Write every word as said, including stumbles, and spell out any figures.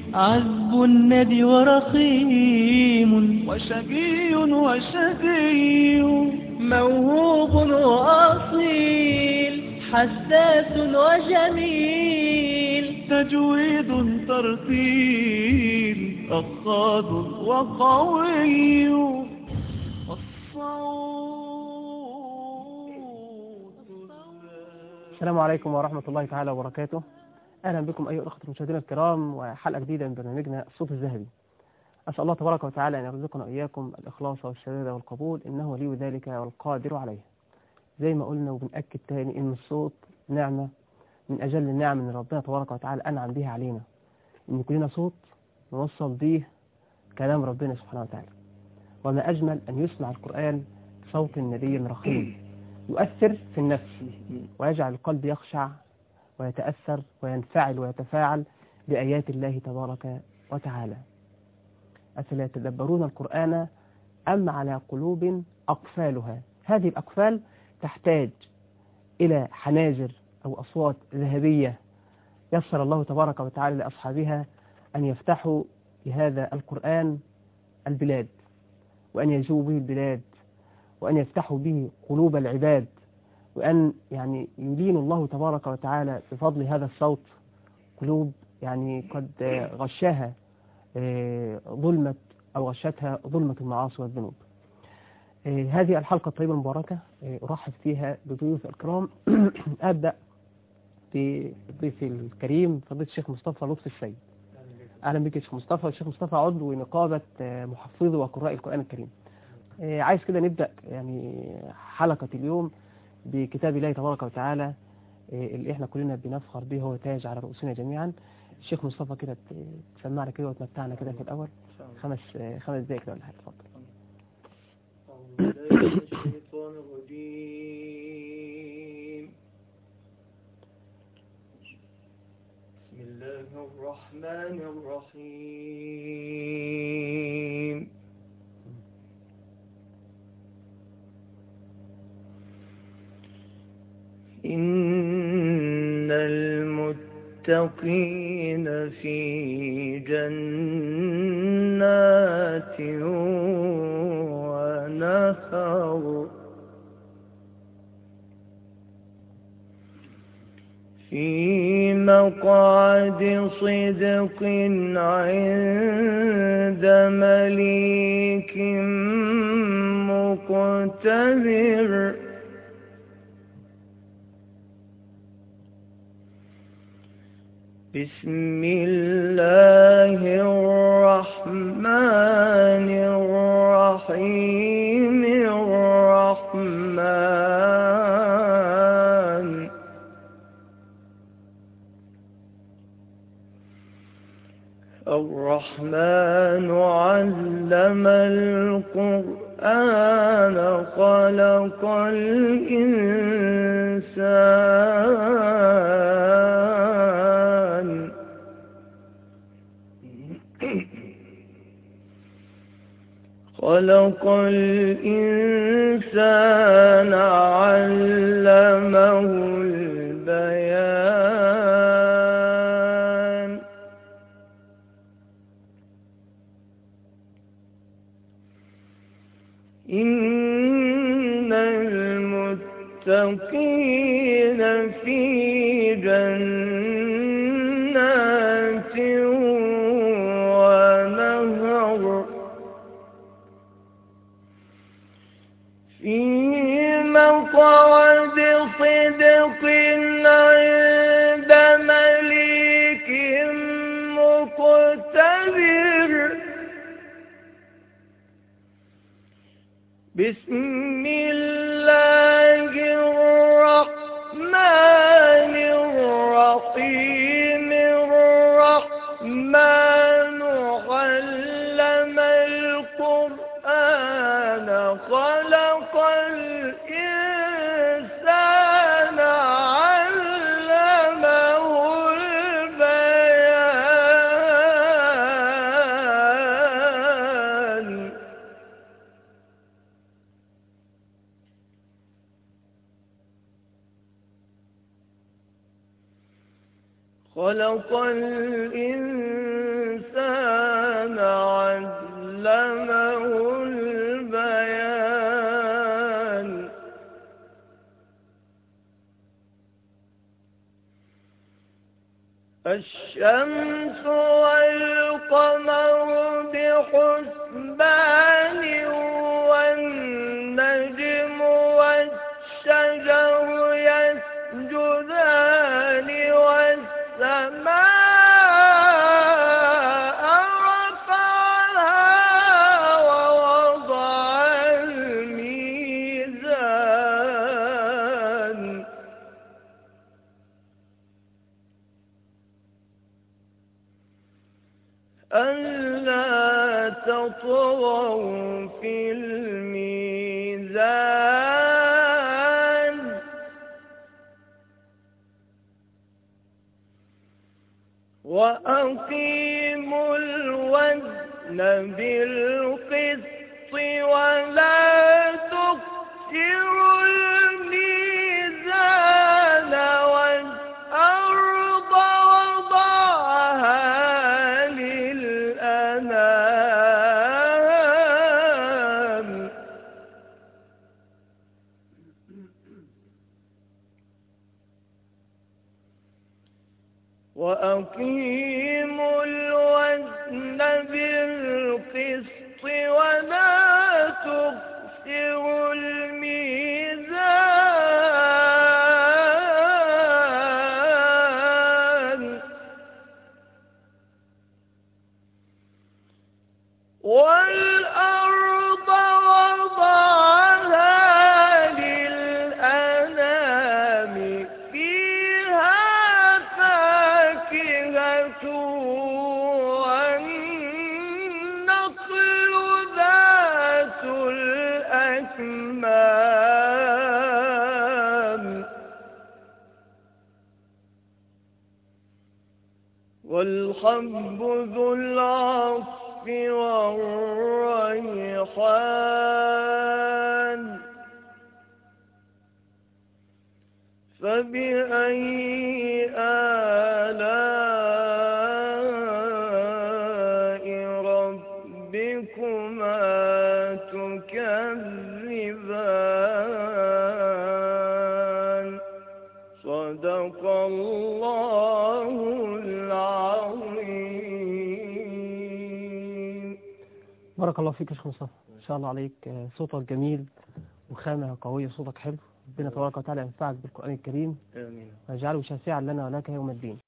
عذب الندي ورخيم وشقي وشقي، موهوب وأصيل حساس وجميل، تجويد ترتيل أخاذ وقوي، السلام عليكم ورحمة الله تعالى وبركاته. أهلا بكم أيها الأخوة المشاهدين الكرام وحلقة جديدة من برنامجنا الصوت الذهبي. أسأل الله تبارك وتعالى أن يرزقنا وإياكم الإخلاص والسداد والقبول، إنه ولي ذلك والقادر عليه. زي ما قلنا وبنأكد تاني إن الصوت نعمة من أجل النعم من ربنا تبارك وتعالى أنعم بها علينا، إن كلنا صوت نوصل به كلام ربنا سبحانه وتعالى. وما أجمل أن يسمع القرآن صوت النبي رخيم يؤثر في النفس ويجعل القلب يخشع ويتأثر وينفعل ويتفاعل بآيات الله تبارك وتعالى. أفلا يتدبرون القرآن أم على قلوب أقفالها؟ هذه الأقفال تحتاج إلى حناجر أو أصوات ذهبية يسر الله تبارك وتعالى لأصحابها أن يفتحوا بهذا القرآن البلاد، وأن يجوبوا به البلاد، وأن يفتحوا به قلوب العباد، وأن يعني يلين الله تبارك وتعالى بفضل هذا الصوت قلوب يعني قد غشاها ظلمة أو غشتها ظلمة المعاصي والذنوب. هذه الحلقة الطيبة المباركة أرحب فيها بضيوف الكرام. أبدأ بضيفي الكريم فضيلة الشيخ مصطفى لطفي السيد. أهلا بك يا شيخ مصطفى. الشيخ مصطفى عضو نقابة محفظي وقراء القرآن الكريم. عايز كده نبدأ يعني حلقة اليوم بكتاب الله تبارك وتعالى اللي احنا كلنا بنفخر به، هو تاج على رؤوسنا جميعا. الشيخ مصطفى كده تسمعنا كده وتمتعنا كده في الأول خمس خمس دقائق كده ولا حاجة. اتفضل. الشيطان الرجيم. بسم الله الرحمن الرحيم. إن المتقين في جنات ونهر في مقعد صدق عند مليك مقتدر. بسم الله الرحمن الرحيم. الرحمن الرحمن علم القرآن خلق الإنسان خلق الإنسان علمه البيان. إن المتقين في جنات ونهر في مقعد صدق عند مليك مقتدر. بسم الله الرحمن الرحيم. الرحمن علم القرآن خلق الإنسان علمه البيان. خلق الإنسان الشمس والقمر بحسبان والنجم والشجر يسجدان والسماء رفعها ووضع الميزان ألا تطغوا في الميزان وأقيموا الوزن بالقسط ولا تخسروا الميزان والأرض وضعها للأنام وأقيموا الوزن بالقسط ولا تخسروا الميزان والأرض وضعها للأنام فيها فاكهة والنخل ذات الأكمام والحب ذو العصف والريحان فبأي آلاء ربكما تكذبان صدق الله العظيم. بارك الله فيك يا شيخ مصطفى، ان شاء الله عليك، صوتك جميل وخامة قوية، صوتك حلو. ربنا تبارك وتعالى ينفعك بالقرآن الكريم آمين ويجعله شافعا لنا ولك يوم الدين.